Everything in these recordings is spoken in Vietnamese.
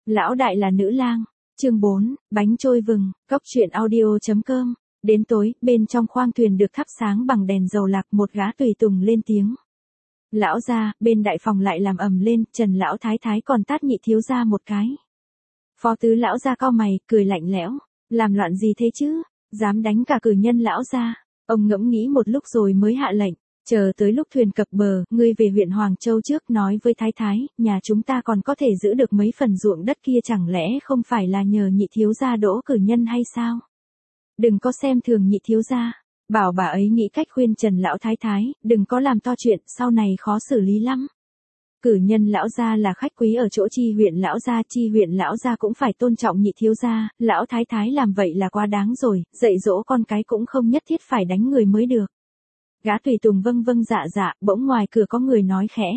Lão đại là nữ lang. Chương 4, bánh trôi vừng, cốc truyện audio.com. Đến tối, bên trong khoang thuyền được thắp sáng bằng đèn dầu lạc, một gã tùy tùng lên tiếng. Lão gia, bên đại phòng lại làm ầm lên, Trần lão thái thái còn tát nhị thiếu gia một cái. Phó tứ lão gia cau mày, cười lạnh lẽo, làm loạn gì thế chứ, dám đánh cả cử nhân lão gia. Ông ngẫm nghĩ một lúc rồi mới hạ lệnh, chờ tới lúc thuyền cập bờ, ngươi về huyện Hoàng Châu trước nói với thái thái, nhà chúng ta còn có thể giữ được mấy phần ruộng đất kia, chẳng lẽ không phải là nhờ nhị thiếu gia đỗ cử nhân hay sao? Đừng có xem thường nhị thiếu gia, bảo bà ấy nghĩ cách khuyên Trần lão thái thái, đừng có làm to chuyện, sau này khó xử lý lắm. Cử nhân lão gia là khách quý ở chỗ chi huyện lão gia cũng phải tôn trọng nhị thiếu gia, lão thái thái làm vậy là quá đáng rồi, dạy dỗ con cái cũng không nhất thiết phải đánh người mới được. Gã tùy tùng vâng vâng dạ dạ, bỗng ngoài cửa có người nói khẽ.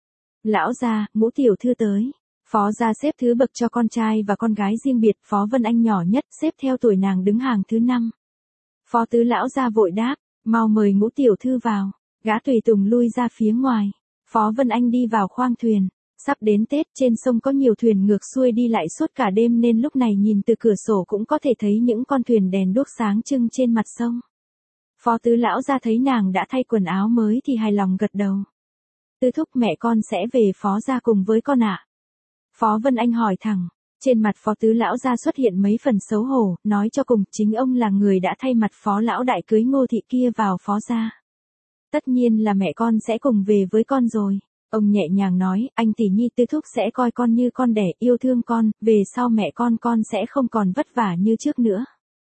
Lão gia, Ngũ tiểu thư tới. Phó gia xếp thứ bậc cho con trai và con gái riêng biệt, Phó Vân Anh nhỏ nhất, xếp theo tuổi nàng đứng hàng thứ 5. Phó tứ lão gia vội đáp, mau mời Ngũ tiểu thư vào. Gã tùy tùng lui ra phía ngoài. Phó Vân Anh đi vào khoang thuyền. Sắp đến Tết, trên sông có nhiều thuyền ngược xuôi đi lại suốt cả đêm nên lúc này nhìn từ cửa sổ cũng có thể thấy những con thuyền đèn đuốc sáng trưng trên mặt sông. Phó tứ lão gia thấy nàng đã thay quần áo mới thì hài lòng gật đầu. Tư thúc, mẹ con sẽ về Phó gia cùng với con ạ. Phó Vân Anh hỏi thẳng. Trên mặt Phó tứ lão gia xuất hiện mấy phần xấu hổ, nói cho cùng, chính ông là người đã thay mặt Phó lão đại cưới Ngô thị kia vào Phó gia. Tất nhiên là mẹ con sẽ cùng về với con rồi. Ông nhẹ nhàng nói, anh tỷ nhi tư thúc sẽ coi con như con đẻ, yêu thương con, về sau mẹ con sẽ không còn vất vả như trước nữa.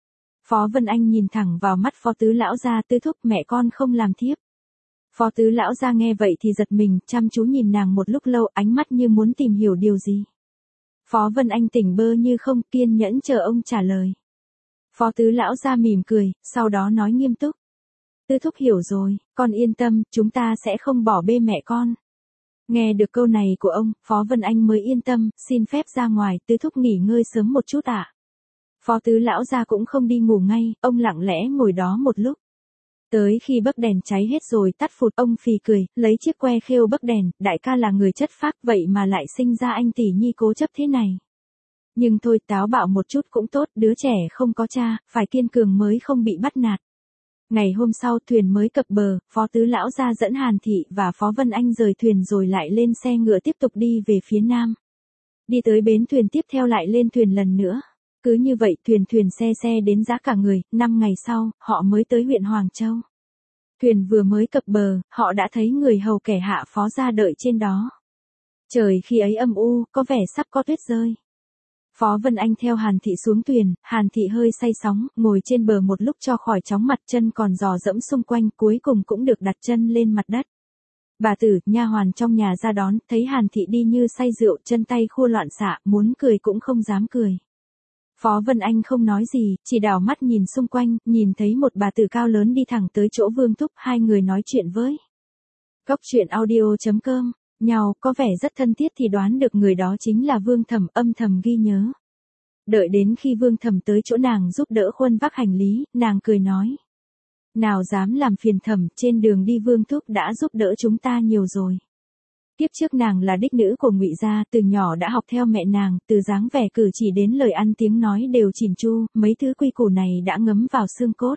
Phó Vân Anh nhìn thẳng vào mắt Phó tứ lão gia, tư thúc, mẹ con không làm thiếp. Phó tứ lão gia nghe vậy thì giật mình, chăm chú nhìn nàng một lúc lâu, ánh mắt như muốn tìm hiểu điều gì. Phó Vân Anh tỉnh bơ như không, kiên nhẫn chờ ông trả lời. Phó tứ lão gia mỉm cười, sau đó nói nghiêm túc. Tư thúc hiểu rồi, con yên tâm, chúng ta sẽ không bỏ bê mẹ con. Nghe được câu này của ông, Phó Vân Anh mới yên tâm, xin phép ra ngoài, tư thúc nghỉ ngơi sớm một chút ạ. Phó tứ lão gia cũng không đi ngủ ngay, ông lặng lẽ ngồi đó một lúc. Tới khi bấc đèn cháy hết rồi tắt phụt, ông phì cười, lấy chiếc que khêu bấc đèn, đại ca là người chất phác, vậy mà lại sinh ra anh tỷ nhi cố chấp thế này. Nhưng thôi, táo bạo một chút cũng tốt, đứa trẻ không có cha, phải kiên cường mới không bị bắt nạt. Ngày hôm sau thuyền mới cập bờ, Phó tứ lão gia dẫn Hàn Thị và Phó Vân Anh rời thuyền rồi lại lên xe ngựa tiếp tục đi về phía nam. Đi tới bến thuyền tiếp theo lại lên thuyền lần nữa. Cứ như vậy thuyền xe đến giá cả người, 5 ngày sau, họ mới tới huyện Hoàng Châu. Thuyền vừa mới cập bờ, họ đã thấy người hầu kẻ hạ Phó gia đợi trên đó. Trời khi ấy âm u, có vẻ sắp có tuyết rơi. Phó Vân Anh theo Hàn Thị xuống thuyền, Hàn Thị hơi say sóng, ngồi trên bờ một lúc cho khỏi chóng mặt, chân còn dò dẫm xung quanh, cuối cùng cũng được đặt chân lên mặt đất. Bà tử, nha hoàn trong nhà ra đón, thấy Hàn Thị đi như say rượu, chân tay khua loạn xạ, muốn cười cũng không dám cười. Phó Vân Anh không nói gì, chỉ đảo mắt nhìn xung quanh, nhìn thấy một bà tử cao lớn đi thẳng tới chỗ Vương Thúc, hai người nói chuyện với. Cốc truyện audio.com, nhau có vẻ rất thân thiết thì đoán được người đó chính là Vương Thẩm, âm thầm ghi nhớ. Đợi đến khi Vương Thẩm tới chỗ nàng giúp đỡ khuân vác hành lý, nàng cười nói. Nào dám làm phiền Thẩm, trên đường đi Vương Thúc đã giúp đỡ chúng ta nhiều rồi. Kiếp trước nàng là đích nữ của Ngụy gia, từ nhỏ đã học theo mẹ nàng, từ dáng vẻ cử chỉ đến lời ăn tiếng nói đều chỉn chu, mấy thứ quy củ này đã ngấm vào xương cốt.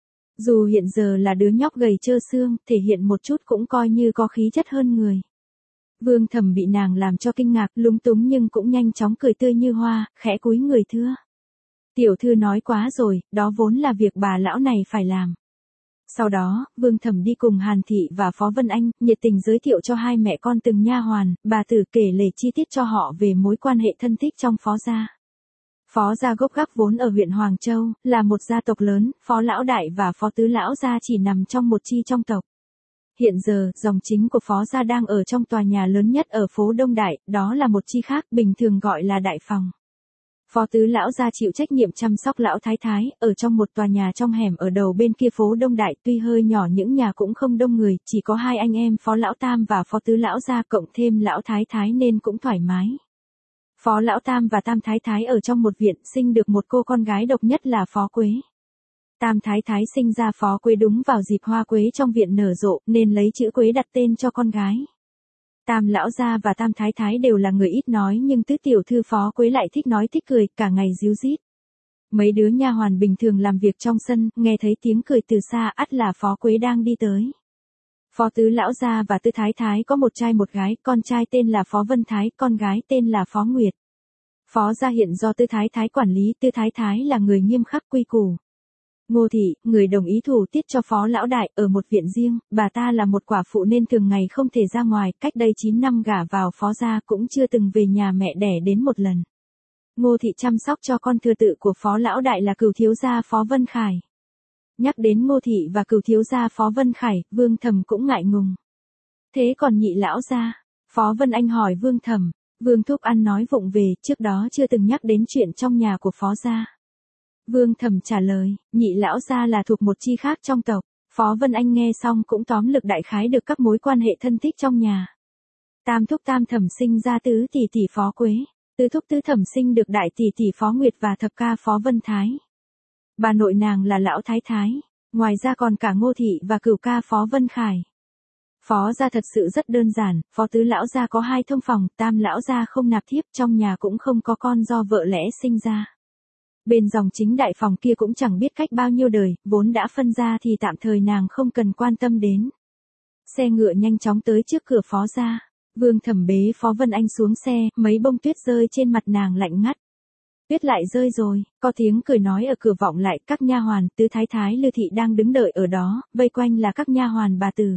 Dù hiện giờ là đứa nhóc gầy trơ xương, thể hiện một chút cũng coi như có khí chất hơn người. Vương Thẩm bị nàng làm cho kinh ngạc, lúng túng nhưng cũng nhanh chóng cười tươi như hoa, khẽ cúi người thưa. Tiểu thư nói quá rồi, đó vốn là việc bà lão này phải làm. Sau đó, Vương Thẩm đi cùng Hàn Thị và Phó Vân Anh, nhiệt tình giới thiệu cho hai mẹ con từng nha hoàn, bà tử kể lể chi tiết cho họ về mối quan hệ thân thích trong Phó gia. Phó gia gốc gác vốn ở huyện Hoàng Châu, là một gia tộc lớn, Phó lão đại và Phó tứ lão gia chỉ nằm trong một chi trong tộc. Hiện giờ, dòng chính của Phó gia đang ở trong tòa nhà lớn nhất ở phố Đông Đại, đó là một chi khác, bình thường gọi là Đại Phòng. Phó tứ lão gia chịu trách nhiệm chăm sóc lão thái thái, ở trong một tòa nhà trong hẻm ở đầu bên kia phố Đông Đại, tuy hơi nhỏ những nhà cũng không đông người, chỉ có hai anh em Phó lão tam và Phó tứ lão gia cộng thêm lão thái thái nên cũng thoải mái. Phó lão tam và tam thái thái ở trong một viện, sinh được một cô con gái độc nhất là Phó Quế. Tam thái thái sinh ra Phó Quế đúng vào dịp hoa quế trong viện nở rộ, nên lấy chữ Quế đặt tên cho con gái. Tam lão gia và Tam thái thái đều là người ít nói nhưng tứ tiểu thư Phó Quế lại thích nói thích cười, cả ngày ríu rít. Mấy đứa nha hoàn bình thường làm việc trong sân, nghe thấy tiếng cười từ xa, ắt là Phó Quế đang đi tới. Phó tứ lão gia và Tứ thái thái có một trai một gái, con trai tên là Phó Vân Thái, con gái tên là Phó Nguyệt. Phó gia hiện do Tứ thái thái quản lý, Tứ thái thái là người nghiêm khắc quy củ. Ngô thị, người đồng ý thủ tiết cho Phó lão đại ở một viện riêng, bà ta là một quả phụ nên thường ngày không thể ra ngoài, cách đây 9 năm gả vào Phó gia cũng chưa từng về nhà mẹ đẻ đến một lần. Ngô thị chăm sóc cho con thừa tự của Phó lão đại là cửu thiếu gia Phó Vân Khải. Nhắc đến Ngô thị và cửu thiếu gia Phó Vân Khải, Vương Thẩm cũng ngại ngùng. Thế còn nhị lão gia? Phó Vân Anh hỏi Vương Thẩm. Vương thúc ăn nói vụng về, trước đó chưa từng nhắc đến chuyện trong nhà của Phó gia. Vương Thẩm trả lời, nhị lão gia là thuộc một chi khác trong tộc. Phó Vân Anh nghe xong cũng tóm lược đại khái được các mối quan hệ thân thích trong nhà. Tam thúc Tam thẩm sinh ra tứ tỷ tỷ Phó Quế, tứ thúc tứ thẩm sinh được đại tỷ tỷ Phó Nguyệt và thập ca Phó Vân Thái. Bà nội nàng là lão thái thái, ngoài ra còn cả Ngô thị và cửu ca Phó Vân Khải. Phó gia thật sự rất đơn giản, Phó tứ lão gia có 2 thông phòng, Tam lão gia không nạp thiếp, trong nhà cũng không có con do vợ lẽ sinh ra. Bên dòng chính đại phòng kia cũng chẳng biết cách bao nhiêu đời, vốn đã phân ra thì tạm thời nàng không cần quan tâm đến. Xe ngựa nhanh chóng tới trước cửa Phó gia. Vương Thẩm bế Phó Vân Anh xuống xe, mấy bông tuyết rơi trên mặt nàng lạnh ngắt. Tuyết lại rơi rồi, có tiếng cười nói ở cửa vọng lại, các nha hoàn, Tứ thái thái Lư thị đang đứng đợi ở đó, vây quanh là các nha hoàn bà tử.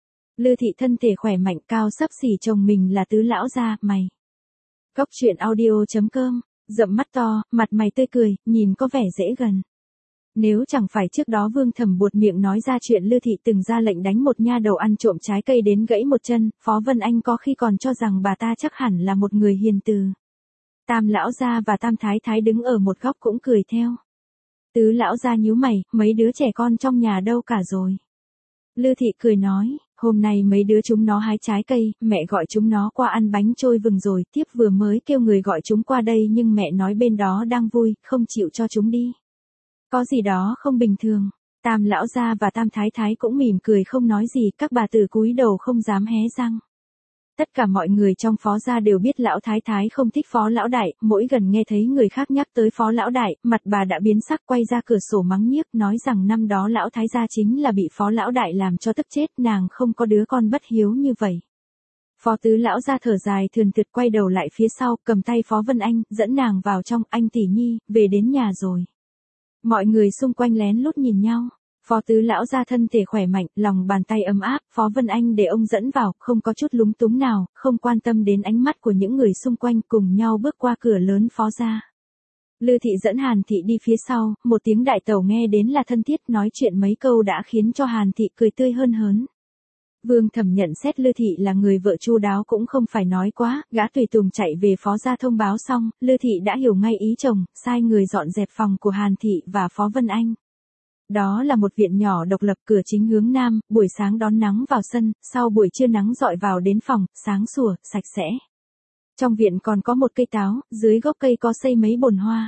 Lư thị thân thể khỏe mạnh, cao xấp xỉ, chồng mình là Tứ lão gia, mày. Cốc truyện audio.com, rậm mắt to, mặt mày tươi cười, nhìn có vẻ dễ gần. Nếu chẳng phải trước đó Vương Thẩm buột miệng nói ra chuyện Lư thị từng ra lệnh đánh một nha đầu ăn trộm trái cây đến gãy một chân, Phó Vân Anh có khi còn cho rằng bà ta chắc hẳn là một người hiền từ. Tam lão gia và Tam thái thái đứng ở một góc cũng cười theo. Tứ lão gia nhíu mày, mấy đứa trẻ con trong nhà đâu cả rồi. Lư thị cười nói, hôm nay mấy đứa chúng nó hái trái cây, mẹ gọi chúng nó qua ăn bánh trôi vừng rồi, tiếp vừa mới kêu người gọi chúng qua đây nhưng mẹ nói bên đó đang vui, không chịu cho chúng đi. Có gì đó không bình thường. Tam lão gia và Tam thái thái cũng mỉm cười không nói gì, các bà tử cúi đầu không dám hé răng. Tất cả mọi người trong Phó gia đều biết lão thái thái không thích Phó lão đại, mỗi gần nghe thấy người khác nhắc tới Phó lão đại, mặt bà đã biến sắc, quay ra cửa sổ mắng nhiếc, nói rằng năm đó lão thái gia chính là bị Phó lão đại làm cho tức chết, nàng không có đứa con bất hiếu như vậy. Phó tứ lão gia thở dài thườn thượt quay đầu lại phía sau, cầm tay Phó Vân Anh, dẫn nàng vào trong, anh tỷ nhi, về đến nhà rồi. Mọi người xung quanh lén lút nhìn nhau. Phó tứ lão gia thân thể khỏe mạnh, lòng bàn tay ấm áp, Phó Vân Anh để ông dẫn vào, không có chút lúng túng nào, không quan tâm đến ánh mắt của những người xung quanh, cùng nhau bước qua cửa lớn Phó gia. Lư thị dẫn Hàn thị đi phía sau, một tiếng đại tẩu nghe đến là thân thiết, nói chuyện mấy câu đã khiến cho Hàn thị cười tươi hơn hớn. Vương Thẩm nhận xét Lư thị là người vợ chu đáo cũng không phải nói quá, gã tùy tùng chạy về Phó gia thông báo xong, Lư thị đã hiểu ngay ý chồng, sai người dọn dẹp phòng của Hàn thị và Phó Vân Anh. Đó là một viện nhỏ độc lập, cửa chính hướng nam, buổi sáng đón nắng vào sân, sau buổi trưa nắng dọi vào đến phòng, sáng sủa, sạch sẽ. Trong viện còn có một cây táo, dưới gốc cây có xây mấy bồn hoa.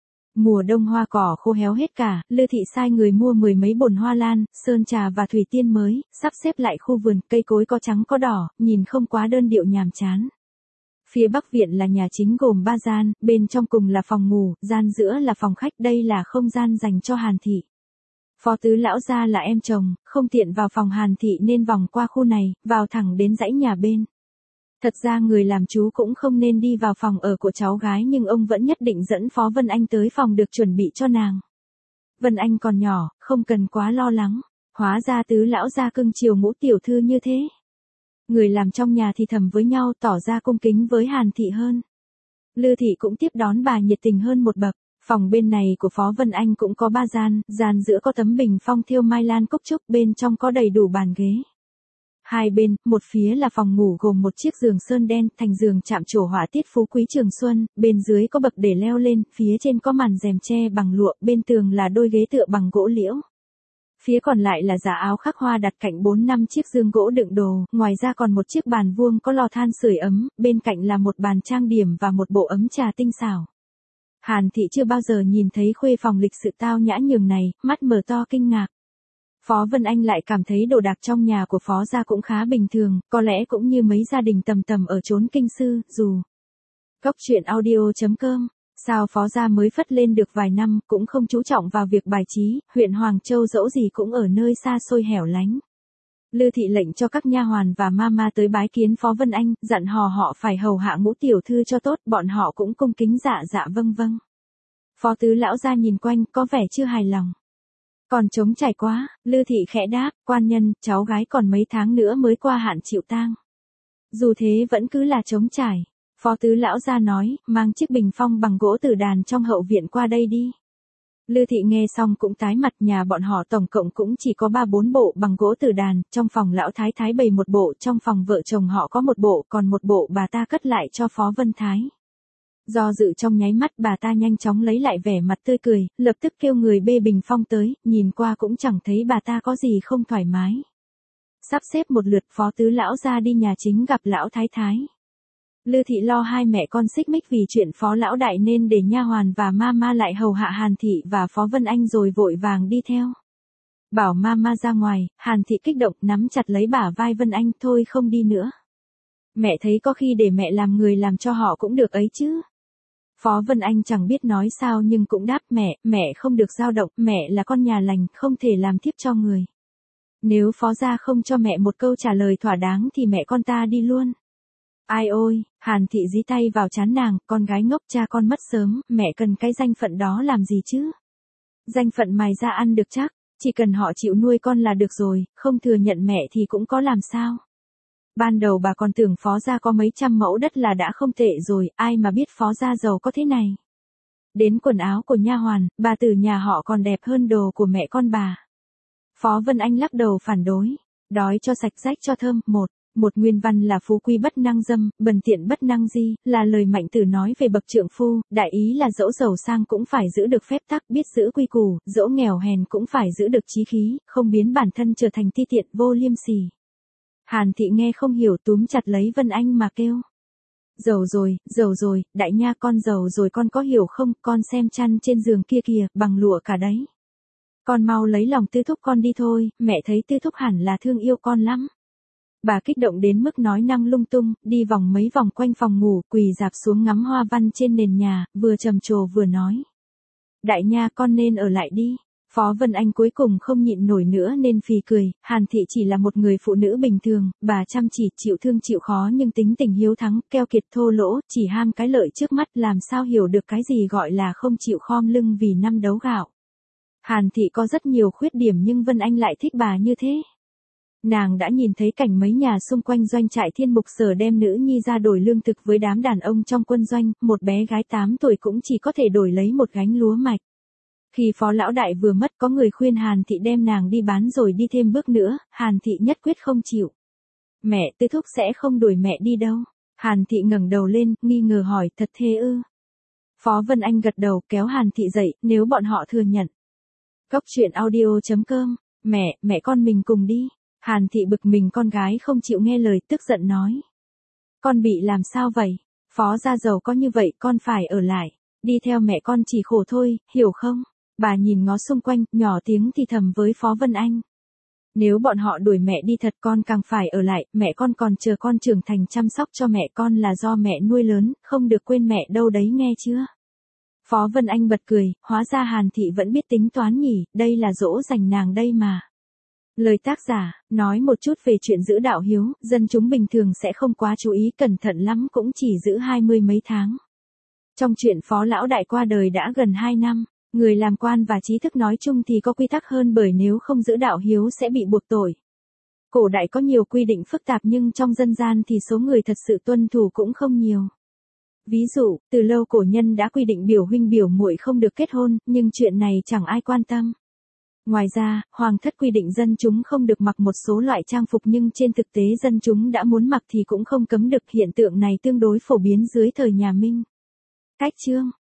Mùa đông hoa cỏ khô héo hết cả, Lư thị sai người mua 10 mấy bồn hoa lan, sơn trà và thủy tiên mới, sắp xếp lại khu vườn, cây cối có trắng có đỏ, nhìn không quá đơn điệu nhàm chán. Phía bắc viện là nhà chính gồm 3 gian, bên trong cùng là phòng ngủ, gian giữa là phòng khách, đây là không gian dành cho Hàn thị. Phó tứ lão gia là em chồng, không tiện vào phòng Hàn thị nên vòng qua khu này, vào thẳng đến dãy nhà bên. Thật ra người làm chú cũng không nên đi vào phòng ở của cháu gái nhưng ông vẫn nhất định dẫn Phó Vân Anh tới phòng được chuẩn bị cho nàng. Vân Anh còn nhỏ, không cần quá lo lắng, hóa ra tứ lão gia cưng chiều Ngũ tiểu thư như thế. Người làm trong nhà thì thầm với nhau, tỏ ra cung kính với Hàn thị hơn. Lư thị cũng tiếp đón bà nhiệt tình hơn một bậc. Phòng bên này của Phó Vân Anh cũng có 3 gian, gian giữa có tấm bình phong thêu mai lan cúc trúc, bên trong có đầy đủ bàn ghế. Hai bên, một phía là phòng ngủ gồm một chiếc giường sơn đen, thành giường chạm trổ họa tiết phú quý trường xuân, bên dưới có bậc để leo lên, phía trên có màn rèm tre bằng lụa, bên tường là đôi ghế tựa bằng gỗ liễu. Phía còn lại là giá áo khắc hoa đặt cạnh 4-5 chiếc giường gỗ đựng đồ, ngoài ra còn một chiếc bàn vuông có lò than sưởi ấm, bên cạnh là một bàn trang điểm và một bộ ấm trà tinh xảo. Hàn thị chưa bao giờ nhìn thấy khuê phòng lịch sự tao nhã nhường này, mắt mở to kinh ngạc. Phó Vân Anh lại cảm thấy đồ đạc trong nhà của Phó gia cũng khá bình thường, có lẽ cũng như mấy gia đình tầm tầm ở chốn kinh sư, dù. Cốc truyện audio.com, sao Phó gia mới phất lên được vài năm, cũng không chú trọng vào việc bài trí, huyện Hoàng Châu dẫu gì cũng ở nơi xa xôi hẻo lánh. Lư thị lệnh cho các nha hoàn và mama tới bái kiến Phó Vân Anh, dặn họ phải hầu hạ Ngũ tiểu thư cho tốt, bọn họ cũng cung kính dạ vâng vâng. Phó tứ lão gia nhìn quanh, có vẻ chưa hài lòng. Còn trống trải quá, Lư thị khẽ đáp, quan nhân, cháu gái còn mấy tháng nữa mới qua hạn chịu tang. Dù thế vẫn cứ là trống trải. Phó tứ lão gia nói, mang chiếc bình phong bằng gỗ tử đàn trong hậu viện qua đây đi. Lư thị nghe xong cũng tái mặt, nhà bọn họ tổng cộng cũng chỉ có 3-4 bộ bằng gỗ tử đàn, trong phòng lão thái thái bày một bộ, trong phòng vợ chồng họ có một bộ, còn một bộ bà ta cất lại cho Phó Vân Thái. Do dự trong nháy mắt, bà ta nhanh chóng lấy lại vẻ mặt tươi cười, lập tức kêu người bê bình phong tới, nhìn qua cũng chẳng thấy bà ta có gì không thoải mái. Sắp xếp một lượt, Phó tứ lão ra đi nhà chính gặp lão thái thái. Lư thị lo hai mẹ con xích mích vì chuyện Phó lão đại nên để nha hoàn và mama lại hầu hạ Hàn thị và Phó Vân Anh rồi vội vàng đi theo. Bảo mama ra ngoài, Hàn thị kích động nắm chặt lấy bả vai Vân Anh, thôi không đi nữa. Mẹ thấy có khi để mẹ làm người làm cho họ cũng được ấy chứ. Phó Vân Anh chẳng biết nói sao nhưng cũng đáp, mẹ không được dao động, mẹ là con nhà lành, không thể làm thiếp cho người. Nếu Phó gia không cho mẹ một câu trả lời thỏa đáng thì mẹ con ta đi luôn. Ai ôi, Hàn thị dí tay vào trán nàng, con gái ngốc, cha con mất sớm, mẹ cần cái danh phận đó làm gì chứ? Danh phận mài ra ăn được chắc, chỉ cần họ chịu nuôi con là được rồi, không thừa nhận mẹ thì cũng có làm sao. Ban đầu bà còn tưởng Phó gia có mấy trăm mẫu đất là đã không tệ rồi, ai mà biết Phó gia giàu có thế này. Đến quần áo của nha hoàn, bà tử nhà họ còn đẹp hơn đồ của mẹ con bà. Phó Vân Anh lắc đầu phản đối, đói cho sạch rách cho thơm, một nguyên văn là phú quý bất năng dâm, bần tiện bất năng di, là lời Mạnh Tử nói về bậc trượng phu, đại ý là dẫu giàu sang cũng phải giữ được phép tắc, biết giữ quy củ, dẫu nghèo hèn cũng phải giữ được chí khí, không biến bản thân trở thành ti tiện vô liêm sỉ. Hàn thị nghe không hiểu túm chặt lấy Vân Anh mà kêu. Giàu rồi, đại nha con giàu rồi, con có hiểu không, con xem chăn trên giường kia kìa, bằng lụa cả đấy. Con mau lấy lòng Tư thúc con đi thôi, mẹ thấy Tư thúc hẳn là thương yêu con lắm. Bà kích động đến mức nói năng lung tung, đi vòng mấy vòng quanh phòng ngủ, quỳ rạp xuống ngắm hoa văn trên nền nhà, vừa trầm trồ vừa nói. Đại nha con nên ở lại đi. Phó Vân Anh cuối cùng không nhịn nổi nữa nên phì cười, Hàn thị chỉ là một người phụ nữ bình thường, bà chăm chỉ, chịu thương chịu khó nhưng tính tình hiếu thắng, keo kiệt thô lỗ, chỉ ham cái lợi trước mắt, làm sao hiểu được cái gì gọi là không chịu khom lưng vì năm đấu gạo. Hàn thị có rất nhiều khuyết điểm nhưng Vân Anh lại thích bà như thế. Nàng đã nhìn thấy cảnh mấy nhà xung quanh doanh trại Thiên Mục Sở đem nữ nhi ra đổi lương thực với đám đàn ông trong quân doanh, một bé gái 8 tuổi cũng chỉ có thể đổi lấy một gánh lúa mạch. Khi Phó lão đại vừa mất có người khuyên Hàn thị đem nàng đi bán rồi đi thêm bước nữa, Hàn thị nhất quyết không chịu. Mẹ, Tư thúc sẽ không đuổi mẹ đi đâu. Hàn thị ngẩng đầu lên, nghi ngờ hỏi, thật thế ư? Phó Vân Anh gật đầu kéo Hàn thị dậy, nếu bọn họ thừa nhận. Cốc truyện audio.com, mẹ con mình cùng đi. Hàn thị bực mình con gái không chịu nghe lời, tức giận nói. Con bị làm sao vậy? Phó gia giàu có như vậy con phải ở lại. Đi theo mẹ con chỉ khổ thôi, hiểu không? Bà nhìn ngó xung quanh, nhỏ tiếng thì thầm với Phó Vân Anh. Nếu bọn họ đuổi mẹ đi thật con càng phải ở lại, mẹ con còn chờ con trưởng thành chăm sóc cho mẹ con là do mẹ nuôi lớn, không được quên mẹ đâu đấy nghe chưa? Phó Vân Anh bật cười, hóa ra Hàn thị vẫn biết tính toán nhỉ, đây là dỗ dành nàng đây mà. Lời tác giả, nói một chút về chuyện giữ đạo hiếu, dân chúng bình thường sẽ không quá chú ý, cẩn thận lắm cũng chỉ giữ 20 mấy tháng. Trong chuyện Phó lão đại qua đời đã gần 2 năm, người làm quan và trí thức nói chung thì có quy tắc hơn bởi nếu không giữ đạo hiếu sẽ bị buộc tội. Cổ đại có nhiều quy định phức tạp nhưng trong dân gian thì số người thật sự tuân thủ cũng không nhiều. Ví dụ, từ lâu cổ nhân đã quy định biểu huynh biểu muội không được kết hôn, nhưng chuyện này chẳng ai quan tâm. Ngoài ra, hoàng thất quy định dân chúng không được mặc một số loại trang phục nhưng trên thực tế dân chúng đã muốn mặc thì cũng không cấm được, hiện tượng này tương đối phổ biến dưới thời nhà Minh. Cách chương